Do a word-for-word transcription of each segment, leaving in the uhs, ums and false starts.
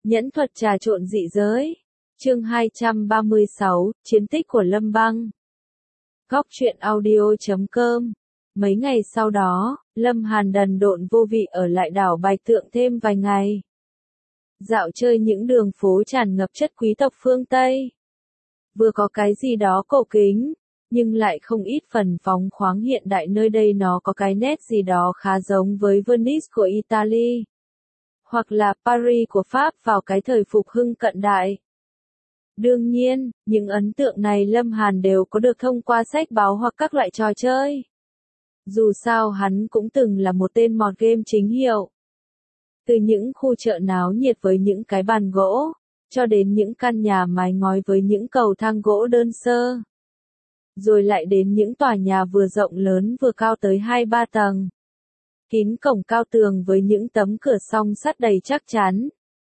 Nhẫn thuật trà trộn dị giới. Chương hai trăm ba mươi sáu, Chiến tích của Lâm Băng. Góc truyện audio chấm com. Mấy ngày sau đó, Lâm Hàn đần độn vô vị ở lại đảo Bạch Tượng thêm vài ngày. Dạo chơi những đường phố tràn ngập chất quý tộc phương Tây. Vừa có cái gì đó cổ kính, nhưng lại không ít phần phóng khoáng hiện đại, nơi đây nó có cái nét gì đó khá giống với Venice của Italy. Hoặc là Paris của Pháp vào cái thời phục hưng cận đại. Đương nhiên, những ấn tượng này Lâm Hàn đều có được thông qua sách báo hoặc các loại trò chơi. Dù sao hắn cũng từng là một tên mod game chính hiệu. Từ những khu chợ náo nhiệt với những cái bàn gỗ, cho đến những căn nhà mái ngói với những cầu thang gỗ đơn sơ. Rồi lại đến những tòa nhà vừa rộng lớn vừa cao tới hai ba tầng. Kín cổng cao tường với những tấm cửa song sắt đầy chắc chắn.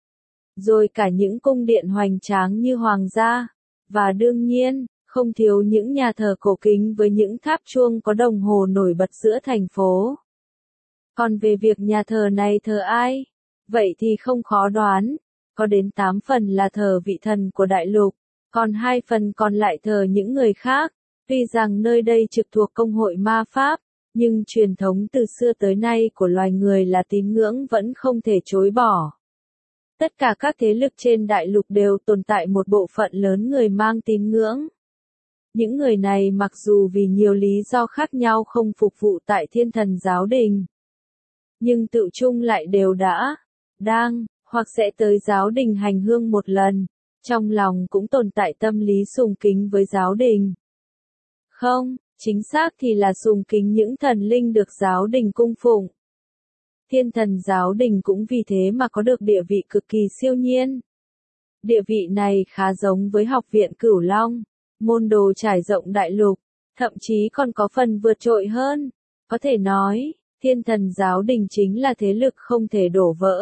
Rồi cả những cung điện hoành tráng như hoàng gia. Và đương nhiên, không thiếu những nhà thờ cổ kính với những tháp chuông có đồng hồ nổi bật giữa thành phố. Còn về việc nhà thờ này thờ ai? Vậy thì không khó đoán. Có đến tám phần là thờ vị thần của đại lục. Còn hai phần còn lại thờ những người khác. Tuy rằng nơi đây trực thuộc công hội ma pháp, nhưng truyền thống từ xưa tới nay của loài người là tín ngưỡng vẫn không thể chối bỏ. Tất cả các thế lực trên đại lục đều tồn tại một bộ phận lớn người mang tín ngưỡng. Những người này mặc dù vì nhiều lý do khác nhau không phục vụ tại Thiên Thần Giáo Đình, nhưng tự chung lại đều đã, đang, hoặc sẽ tới giáo đình hành hương một lần, trong lòng cũng tồn tại tâm lý sùng kính với giáo đình. Không, chính xác thì là sùng kính những thần linh được giáo đình cung phụng. Thiên Thần Giáo Đình cũng vì thế mà có được địa vị cực kỳ siêu nhiên. Địa vị này khá giống với Học viện Cửu Long, môn đồ trải rộng đại lục, thậm chí còn có phần vượt trội hơn. Có thể nói, Thiên Thần Giáo Đình chính là thế lực không thể đổ vỡ.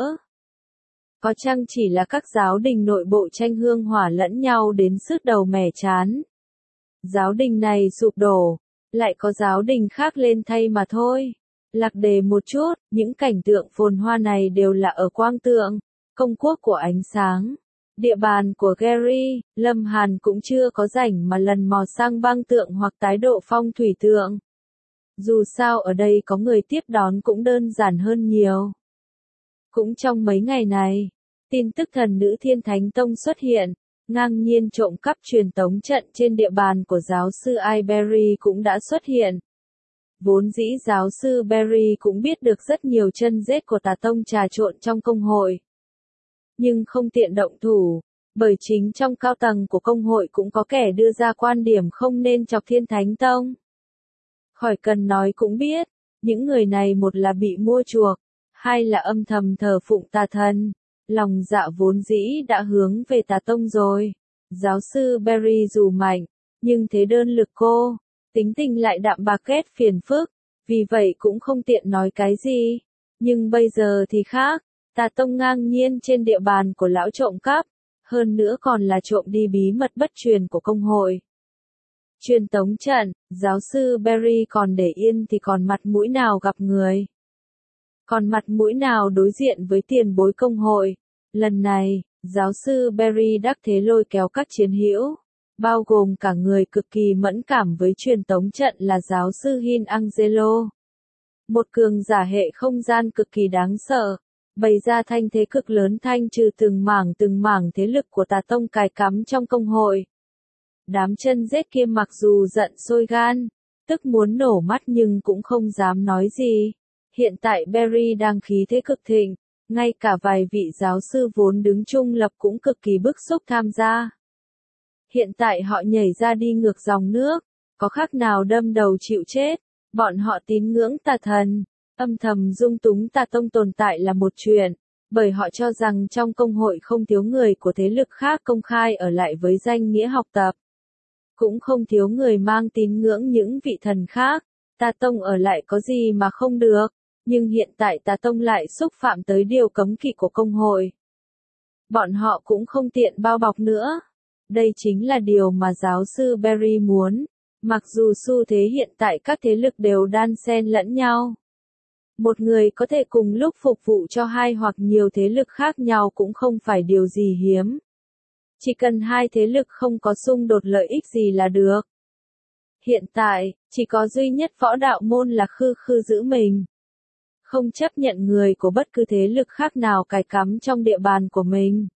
Có chăng chỉ là các giáo đình nội bộ tranh hương hỏa lẫn nhau đến sứt đầu mẻ chán. Giáo đình này sụp đổ, lại có giáo đình khác lên thay mà thôi. Lạc đề một chút, những cảnh tượng phồn hoa này đều là ở Quang Tượng, công quốc của ánh sáng. Địa bàn của Gary, Lâm Hàn cũng chưa có rảnh mà lần mò sang Băng Tượng hoặc tái độ Phong Thủy Tượng. Dù sao ở đây có người tiếp đón cũng đơn giản hơn nhiều. Cũng trong mấy ngày này, tin tức thần nữ Thiên Thánh Tông xuất hiện, ngang nhiên trộm cắp truyền tống trận trên địa bàn của giáo sư Iberry cũng đã xuất hiện. Vốn dĩ giáo sư Berry cũng biết được rất nhiều chân rết của tà tông trà trộn trong công hội. Nhưng không tiện động thủ, bởi chính trong cao tầng của công hội cũng có kẻ đưa ra quan điểm không nên chọc Thiên Thánh Tông. Khỏi cần nói cũng biết, những người này một là bị mua chuộc, hai là âm thầm thờ phụng tà thần, lòng dạ vốn dĩ đã hướng về tà tông rồi. Giáo sư Berry dù mạnh, nhưng thế đơn lực cô. Tính tình lại đạm bạc ghét phiền phức, vì vậy cũng không tiện nói cái gì. Nhưng bây giờ thì khác, tà tông ngang nhiên trên địa bàn của lão trộm cắp, hơn nữa còn là trộm đi bí mật bất truyền của công hội. Truyền tống trận, giáo sư Berry còn để yên thì còn mặt mũi nào gặp người. Còn mặt mũi nào đối diện với tiền bối công hội. Lần này, giáo sư Berry đắc thế lôi kéo các chiến hữu. Bao gồm cả người cực kỳ mẫn cảm với truyền tống trận là giáo sư Hin Angelo. Một cường giả hệ không gian cực kỳ đáng sợ, bày ra thanh thế cực lớn thanh trừ từng mảng từng mảng thế lực của tà tông cài cắm trong công hội. Đám chân rết kia mặc dù giận sôi gan, tức muốn nổ mắt nhưng cũng không dám nói gì. Hiện tại Berry đang khí thế cực thịnh, ngay cả vài vị giáo sư vốn đứng trung lập cũng cực kỳ bức xúc tham gia. Hiện tại họ nhảy ra đi ngược dòng nước, có khác nào đâm đầu chịu chết, bọn họ tín ngưỡng tà thần, âm thầm dung túng tà tông tồn tại là một chuyện, bởi họ cho rằng trong công hội không thiếu người của thế lực khác công khai ở lại với danh nghĩa học tập. Cũng không thiếu người mang tín ngưỡng những vị thần khác, tà tông ở lại có gì mà không được, nhưng hiện tại tà tông lại xúc phạm tới điều cấm kỵ của công hội. Bọn họ cũng không tiện bao bọc nữa. Đây chính là điều mà giáo sư Berry muốn, mặc dù xu thế hiện tại các thế lực đều đan xen lẫn nhau. Một người có thể cùng lúc phục vụ cho hai hoặc nhiều thế lực khác nhau cũng không phải điều gì hiếm. Chỉ cần hai thế lực không có xung đột lợi ích gì là được. Hiện tại, chỉ có duy nhất võ đạo môn là khư khư giữ mình. Không chấp nhận người của bất cứ thế lực khác nào cài cắm trong địa bàn của mình.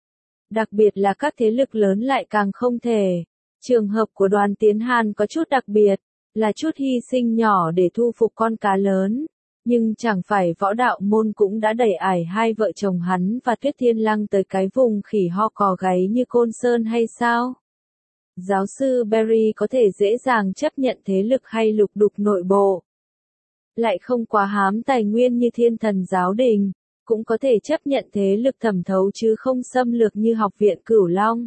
Đặc biệt là các thế lực lớn lại càng không thể. Trường hợp của Đoàn Tiến Hàn có chút đặc biệt, là chút hy sinh nhỏ để thu phục con cá lớn. Nhưng chẳng phải võ đạo môn cũng đã đẩy ải hai vợ chồng hắn và Tuyết Thiên Lăng tới cái vùng khỉ ho cò gáy như Côn Sơn hay sao? Giáo sư Berry có thể dễ dàng chấp nhận thế lực hay lục đục nội bộ. Lại không quá hám tài nguyên như Thiên Thần Giáo Đình, cũng có thể chấp nhận thế lực thẩm thấu chứ không xâm lược như Học viện Cửu Long.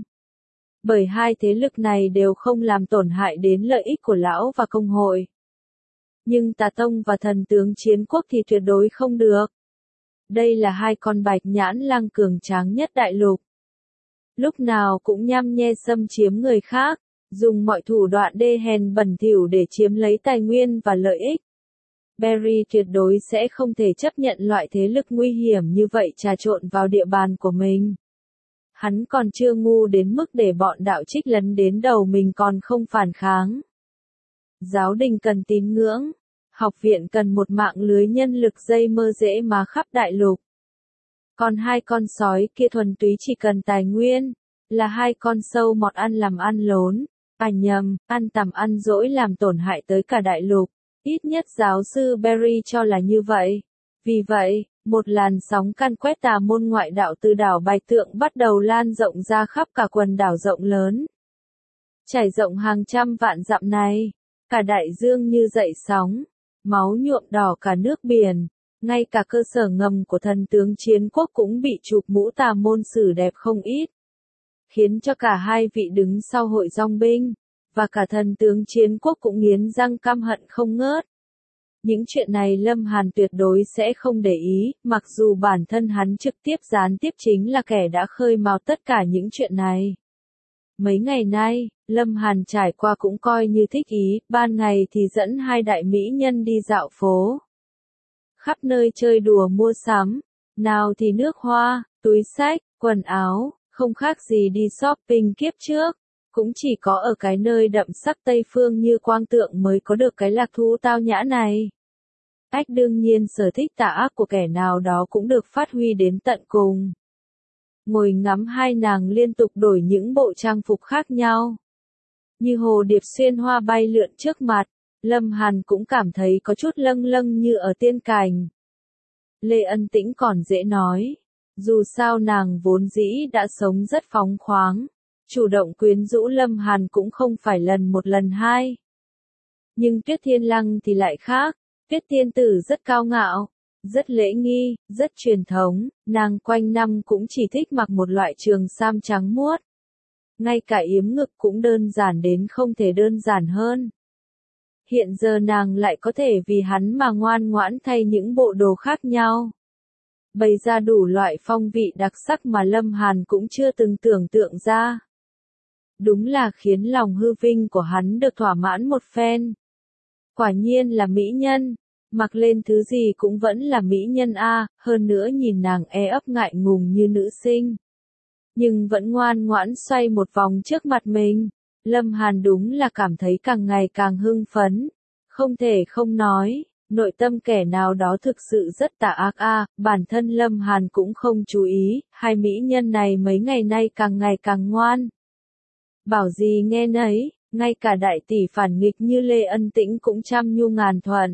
Bởi hai thế lực này đều không làm tổn hại đến lợi ích của lão và công hội. Nhưng Tà Tông và Thần Tướng Chiến Quốc thì tuyệt đối không được. Đây là hai con bạch nhãn lang cường tráng nhất đại lục. Lúc nào cũng nhăm nhe xâm chiếm người khác, dùng mọi thủ đoạn đê hèn bẩn thỉu để chiếm lấy tài nguyên và lợi ích. Berry tuyệt đối sẽ không thể chấp nhận loại thế lực nguy hiểm như vậy trà trộn vào địa bàn của mình. Hắn còn chưa ngu đến mức để bọn đạo trích lấn đến đầu mình còn không phản kháng. Giáo đình cần tín ngưỡng, học viện cần một mạng lưới nhân lực dây mơ dễ mà khắp đại lục. Còn hai con sói kia thuần túy chỉ cần tài nguyên, là hai con sâu mọt ăn làm ăn lốn, à nhầm, ăn tằm ăn dỗi làm tổn hại tới cả đại lục. Ít nhất giáo sư Berry cho là như vậy. Vì vậy, một làn sóng căn quét tà môn ngoại đạo từ đảo Bạch Tượng bắt đầu lan rộng ra khắp cả quần đảo rộng lớn. Trải rộng hàng trăm vạn dặm này, cả đại dương như dậy sóng, máu nhuộm đỏ cả nước biển, ngay cả cơ sở ngầm của Thần Tướng Chiến Quốc cũng bị chụp mũ tà môn xử đẹp không ít. Khiến cho cả hai vị đứng sau hội dòng binh, và cả Thần Tướng Chiến Quốc cũng nghiến răng căm hận không ngớt. Những chuyện này Lâm Hàn tuyệt đối sẽ không để ý, mặc dù bản thân hắn trực tiếp gián tiếp chính là kẻ đã khơi mào tất cả những chuyện này. Mấy ngày nay, Lâm Hàn trải qua cũng coi như thích ý, ban ngày thì dẫn hai đại mỹ nhân đi dạo phố. Khắp nơi chơi đùa mua sắm, nào thì nước hoa, túi xách, quần áo, không khác gì đi shopping kiếp trước. Cũng chỉ có ở cái nơi đậm sắc Tây Phương như Quang Tượng mới có được cái lạc thú tao nhã này. Ách đương nhiên sở thích tà ác của kẻ nào đó cũng được phát huy đến tận cùng. Ngồi ngắm hai nàng liên tục đổi những bộ trang phục khác nhau. Như hồ điệp xuyên hoa bay lượn trước mặt, Lâm Hàn cũng cảm thấy có chút lâng lâng như ở tiên cảnh. Lê Ân Tĩnh còn dễ nói, dù sao nàng vốn dĩ đã sống rất phóng khoáng. Chủ động quyến rũ Lâm Hàn cũng không phải lần một lần hai. Nhưng Tuyết Thiên Lăng thì lại khác, Tuyết Tiên Tử rất cao ngạo, rất lễ nghi, rất truyền thống, nàng quanh năm cũng chỉ thích mặc một loại trường sam trắng muốt. Ngay cả yếm ngực cũng đơn giản đến không thể đơn giản hơn. Hiện giờ nàng lại có thể vì hắn mà ngoan ngoãn thay những bộ đồ khác nhau. Bày ra đủ loại phong vị đặc sắc mà Lâm Hàn cũng chưa từng tưởng tượng ra. Đúng là khiến lòng hư vinh của hắn được thỏa mãn một phen. Quả nhiên là mỹ nhân, mặc lên thứ gì cũng vẫn là mỹ nhân a, hơn nữa nhìn nàng e ấp ngại ngùng như nữ sinh. Nhưng vẫn ngoan ngoãn xoay một vòng trước mặt mình, Lâm Hàn đúng là cảm thấy càng ngày càng hưng phấn. Không thể không nói, nội tâm kẻ nào đó thực sự rất tà ác a, bản thân Lâm Hàn cũng không chú ý, hai mỹ nhân này mấy ngày nay càng ngày càng ngoan. Bảo gì nghe nấy, ngay cả đại tỷ phản nghịch như Lê Ân Tĩnh cũng chăm nhu ngàn thuận.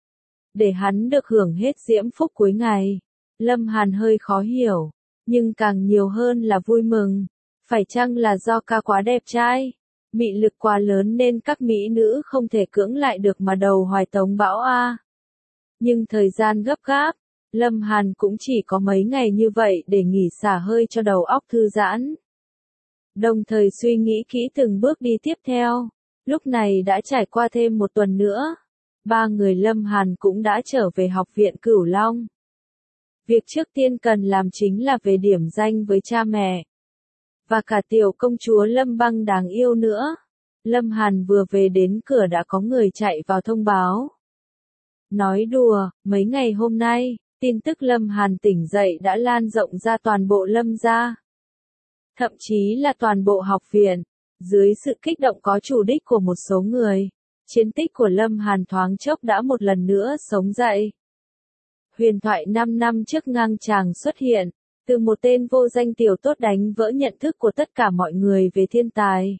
Để hắn được hưởng hết diễm phúc cuối ngày, Lâm Hàn hơi khó hiểu, nhưng càng nhiều hơn là vui mừng. Phải chăng là do ca quá đẹp trai, mị lực quá lớn nên các mỹ nữ không thể cưỡng lại được mà đầu hoài tống bão a. Nhưng thời gian gấp gáp, Lâm Hàn cũng chỉ có mấy ngày như vậy để nghỉ xả hơi cho đầu óc thư giãn. Đồng thời suy nghĩ kỹ từng bước đi tiếp theo. Lúc này đã trải qua thêm một tuần nữa. Ba người Lâm Hàn cũng đã trở về học viện Cửu Long. Việc trước tiên cần làm chính là về điểm danh với cha mẹ. Và cả tiểu công chúa Lâm Băng đáng yêu nữa. Lâm Hàn vừa về đến cửa đã có người chạy vào thông báo. Nói đùa, mấy ngày hôm nay, tin tức Lâm Hàn tỉnh dậy đã lan rộng ra toàn bộ Lâm gia. Thậm chí là toàn bộ học viện. Dưới sự kích động có chủ đích của một số người, chiến tích của Lâm Hàn thoáng chốc đã một lần nữa sống dậy. Huyền thoại năm năm trước ngang chàng xuất hiện, từ một tên vô danh tiểu tốt đánh vỡ nhận thức của tất cả mọi người về thiên tài,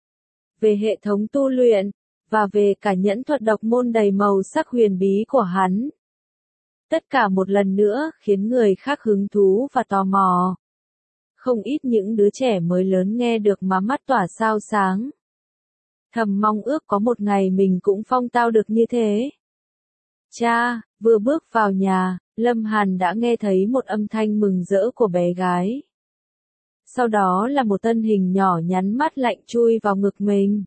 về hệ thống tu luyện, và về cả nhẫn thuật độc môn đầy màu sắc huyền bí của hắn. Tất cả một lần nữa khiến người khác hứng thú và tò mò. Không ít những đứa trẻ mới lớn nghe được mà mắt tỏa sao sáng. Thầm mong ước có một ngày mình cũng phong tao được như thế. Cha, vừa bước vào nhà, Lâm Hàn đã nghe thấy một âm thanh mừng rỡ của bé gái. Sau đó là một thân hình nhỏ nhắn mắt lạnh chui vào ngực mình.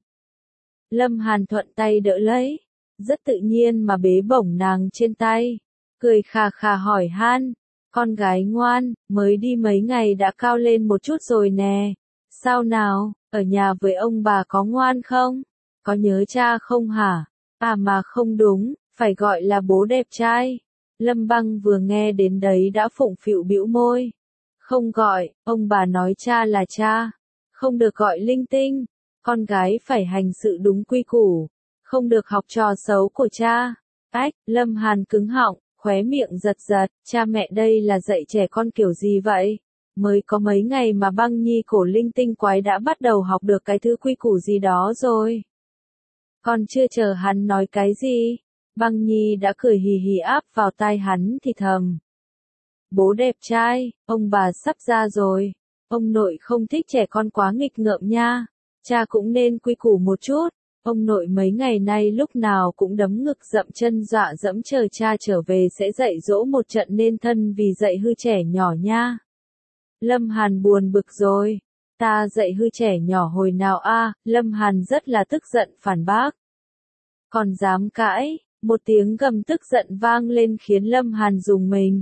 Lâm Hàn thuận tay đỡ lấy, rất tự nhiên mà bế bổng nàng trên tay, cười khà khà hỏi han, con gái ngoan, mới đi mấy ngày đã cao lên một chút rồi nè. Sao nào, ở nhà với ông bà có ngoan không? Có nhớ cha không hả? À mà không đúng, phải gọi là bố đẹp trai. Lâm Băng vừa nghe đến đấy đã phụng phịu bĩu môi. Không gọi, ông bà nói cha là cha. Không được gọi linh tinh. Con gái phải hành sự đúng quy củ. Không được học trò xấu của cha. Ách, Lâm Hàn cứng họng, khóe miệng giật giật. Cha mẹ đây là dạy trẻ con kiểu gì vậy? Mới có mấy ngày mà Băng Nhi cổ linh tinh quái đã bắt đầu học được cái thứ quy củ gì đó rồi. Còn chưa chờ hắn nói cái gì, Băng Nhi đã cười hì hì áp vào tai hắn thì thầm. Bố đẹp trai, ông bà sắp ra rồi. Ông nội không thích trẻ con quá nghịch ngợm nha. Cha cũng nên quy củ một chút. Ông nội mấy ngày nay lúc nào cũng đấm ngực dậm chân dọa dẫm chờ cha trở về sẽ dạy dỗ một trận nên thân vì dạy hư trẻ nhỏ nha. Lâm Hàn buồn bực rồi. Ta dạy hư trẻ nhỏ hồi nào a? Lâm Hàn rất là tức giận phản bác. Còn dám cãi, một tiếng gầm tức giận vang lên khiến Lâm Hàn rùng mình.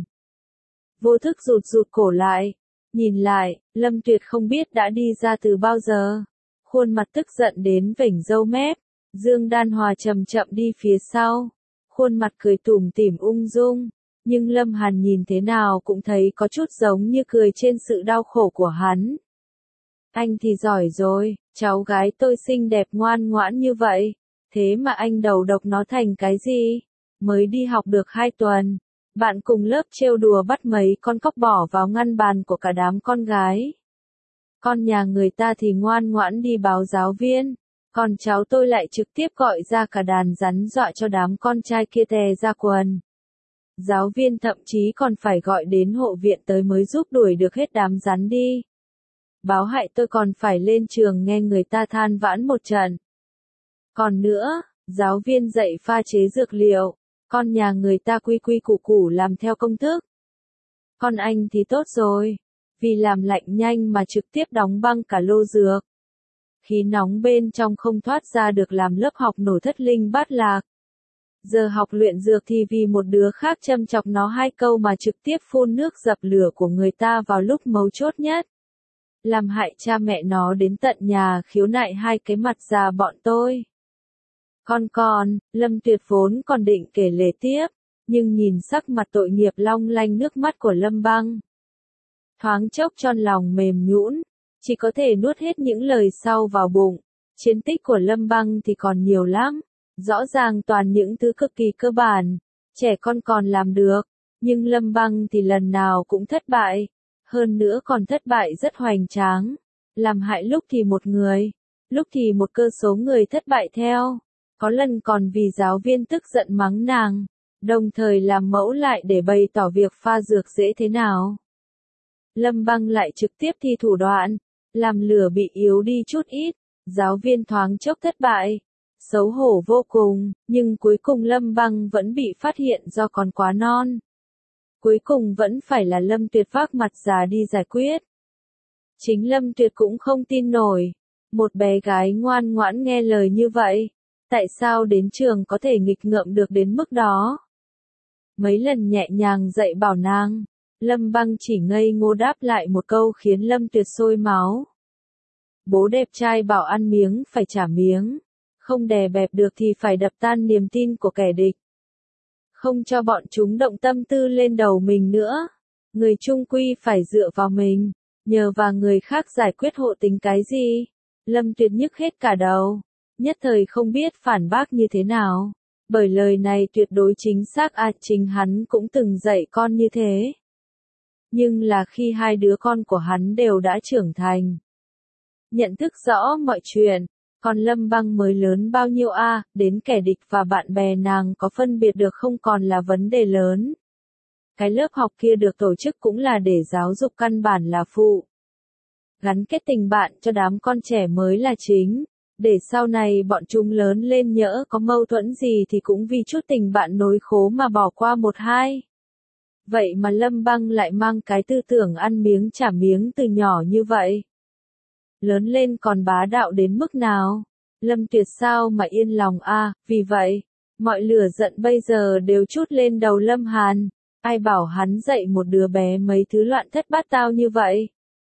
Vô thức rụt rụt cổ lại, nhìn lại, Lâm Tuyệt không biết đã đi ra từ bao giờ. Khuôn mặt tức giận đến vểnh râu mép, Dương Đan Hòa chậm chậm đi phía sau, khuôn mặt cười tủm tỉm ung dung, nhưng Lâm Hàn nhìn thế nào cũng thấy có chút giống như cười trên sự đau khổ của hắn. Anh thì giỏi rồi, cháu gái tôi xinh đẹp ngoan ngoãn như vậy, thế mà anh đầu độc nó thành cái gì? Mới đi học được hai tuần, bạn cùng lớp trêu đùa bắt mấy con cóc bỏ vào ngăn bàn của cả đám con gái. Con nhà người ta thì ngoan ngoãn đi báo giáo viên, còn cháu tôi lại trực tiếp gọi ra cả đàn rắn dọa cho đám con trai kia tè ra quần. Giáo viên thậm chí còn phải gọi đến hộ viện tới mới giúp đuổi được hết đám rắn đi. Báo hại tôi còn phải lên trường nghe người ta than vãn một trận. Còn nữa, giáo viên dạy pha chế dược liệu, con nhà người ta quy quy củ củ làm theo công thức. Con anh thì tốt rồi, vì làm lạnh nhanh mà trực tiếp đóng băng cả lô dược. Khí nóng bên trong không thoát ra được làm lớp học nổ thất linh bát lạc. Giờ học luyện dược thì vì một đứa khác châm chọc nó hai câu mà trực tiếp phun nước dập lửa của người ta vào lúc mấu chốt nhất. Làm hại cha mẹ nó đến tận nhà khiếu nại hai cái mặt già bọn tôi. Con con, Lâm Tuyệt vốn còn định kể lể tiếp, nhưng nhìn sắc mặt tội nghiệp long lanh nước mắt của Lâm Băng. Thoáng chốc tròn lòng mềm nhũn, chỉ có thể nuốt hết những lời sau vào bụng. Chiến tích của Lâm Băng thì còn nhiều lắm, rõ ràng toàn những thứ cực kỳ cơ bản, trẻ con còn làm được, nhưng Lâm Băng thì lần nào cũng thất bại, hơn nữa còn thất bại rất hoành tráng, làm hại lúc thì một người, lúc thì một cơ số người thất bại theo, có lần còn vì giáo viên tức giận mắng nàng, đồng thời làm mẫu lại để bày tỏ việc pha dược dễ thế nào. Lâm Băng lại trực tiếp thi thủ đoạn, làm lửa bị yếu đi chút ít, giáo viên thoáng chốc thất bại, xấu hổ vô cùng, nhưng cuối cùng Lâm Băng vẫn bị phát hiện do còn quá non. Cuối cùng vẫn phải là Lâm Tuyệt vác mặt già đi giải quyết. Chính Lâm Tuyệt cũng không tin nổi, một bé gái ngoan ngoãn nghe lời như vậy, tại sao đến trường có thể nghịch ngợm được đến mức đó. Mấy lần nhẹ nhàng dạy bảo nàng, Lâm Băng chỉ ngây ngô đáp lại một câu khiến Lâm Tuyệt sôi máu. Bố đẹp trai bảo ăn miếng phải trả miếng, không đè bẹp được thì phải đập tan niềm tin của kẻ địch. không cho bọn chúng động tâm tư lên đầu mình nữa. Người chung quy phải dựa vào mình, nhờ vào người khác giải quyết hộ tính cái gì. Lâm Tuyệt nhức hết cả đầu, nhất thời không biết phản bác như thế nào. Bởi lời này tuyệt đối chính xác à, chính hắn cũng từng dạy con như thế. Nhưng là khi hai đứa con của hắn đều đã trưởng thành, nhận thức rõ mọi chuyện, còn Lâm Băng mới lớn bao nhiêu a, à, đến kẻ địch và bạn bè nàng có phân biệt được không còn là vấn đề lớn. Cái lớp học kia được tổ chức cũng là để giáo dục căn bản là phụ. Gắn kết tình bạn cho đám con trẻ mới là chính, để sau này bọn chúng lớn lên nhỡ có mâu thuẫn gì thì cũng vì chút tình bạn nối khố mà bỏ qua một hai. Vậy mà Lâm Băng lại mang cái tư tưởng ăn miếng trả miếng từ nhỏ như vậy. Lớn lên còn bá đạo đến mức nào? Lâm Tuyệt sao mà yên lòng a, à, vì vậy, mọi lửa giận bây giờ đều trút lên đầu Lâm Hàn. Ai bảo hắn dạy một đứa bé mấy thứ loạn thất bát tao như vậy?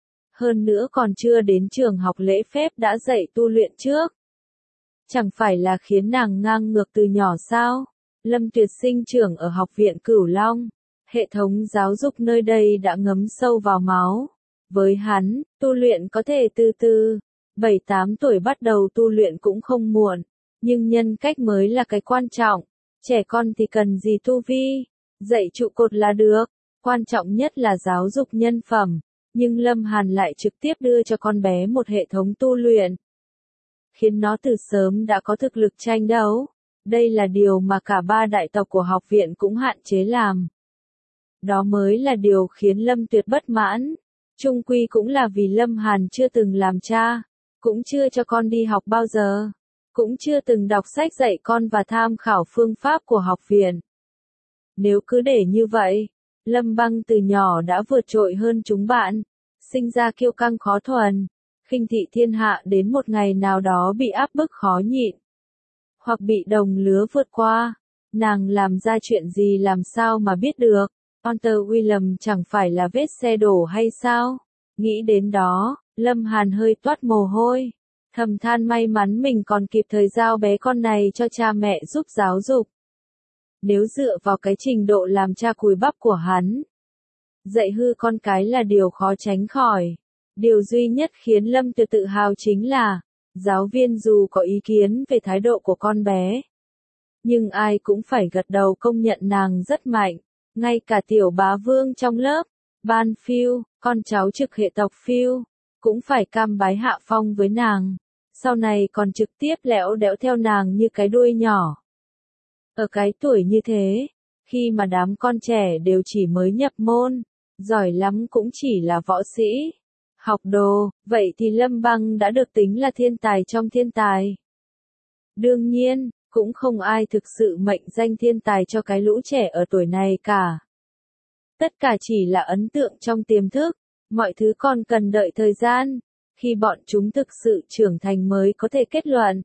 Hơn nữa còn chưa đến trường học lễ phép đã dạy tu luyện trước. Chẳng phải là khiến nàng ngang ngược từ nhỏ sao? Lâm Tuyệt sinh trưởng ở học viện Cửu Long. Hệ thống giáo dục nơi đây đã ngấm sâu vào máu. Với hắn, tu luyện có thể từ từ. bảy tám tuổi bắt đầu tu luyện cũng không muộn. Nhưng nhân cách mới là cái quan trọng. Trẻ con thì cần gì tu vi? Dạy trụ cột là được. Quan trọng nhất là giáo dục nhân phẩm. Nhưng Lâm Hàn lại trực tiếp đưa cho con bé một hệ thống tu luyện, khiến nó từ sớm đã có thực lực tranh đấu. Đây là điều mà cả ba đại tộc của học viện cũng hạn chế làm. Đó mới là điều khiến Lâm Tuyệt bất mãn. Chung quy cũng là vì Lâm Hàn chưa từng làm cha, cũng chưa cho con đi học bao giờ, cũng chưa từng đọc sách dạy con và tham khảo phương pháp của học viện. Nếu cứ để như vậy, Lâm Băng từ nhỏ đã vượt trội hơn chúng bạn, sinh ra kiêu căng khó thuần, khinh thị thiên hạ, đến một ngày nào đó bị áp bức khó nhịn, hoặc bị đồng lứa vượt qua. Nàng làm ra chuyện gì làm sao mà biết được? Hunter William chẳng phải là vết xe đổ hay sao? Nghĩ đến đó, Lâm Hàn hơi toát mồ hôi, thầm than may mắn mình còn kịp thời giao bé con này cho cha mẹ giúp giáo dục. Nếu dựa vào cái trình độ làm cha cùi bắp của hắn, dạy hư con cái là điều khó tránh khỏi. Điều duy nhất khiến Lâm Tuyệt tự hào chính là, giáo viên dù có ý kiến về thái độ của con bé, nhưng ai cũng phải gật đầu công nhận nàng rất mạnh. Ngay cả tiểu bá vương trong lớp, Ban Phiêu, con cháu trực hệ tộc Phiêu, cũng phải cam bái hạ phong với nàng. Sau này còn trực tiếp lẽo đẽo theo nàng như cái đuôi nhỏ. Ở cái tuổi như thế, khi mà đám con trẻ đều chỉ mới nhập môn, giỏi lắm cũng chỉ là võ sĩ, học đồ, vậy thì Lâm Băng đã được tính là thiên tài trong thiên tài. Đương nhiên, cũng không ai thực sự mệnh danh thiên tài cho cái lũ trẻ ở tuổi này cả. Tất cả chỉ là ấn tượng trong tiềm thức, mọi thứ còn cần đợi thời gian, khi bọn chúng thực sự trưởng thành mới có thể kết luận.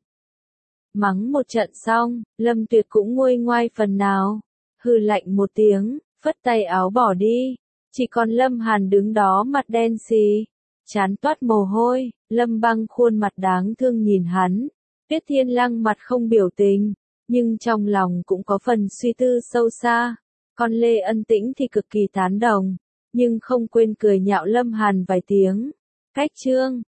Mắng một trận xong, Lâm Tuyệt cũng nguôi ngoai phần nào, hừ lạnh một tiếng, phất tay áo bỏ đi. Chỉ còn Lâm Hàn đứng đó mặt đen xì, chán toát mồ hôi. Lâm Băng khuôn mặt đáng thương nhìn hắn. Tuyết Thiên Lăng mặt không biểu tình, nhưng trong lòng cũng có phần suy tư sâu xa. Còn Lê Ân Tĩnh thì cực kỳ tán đồng, nhưng không quên cười nhạo Lâm Hàn vài tiếng. Cách chương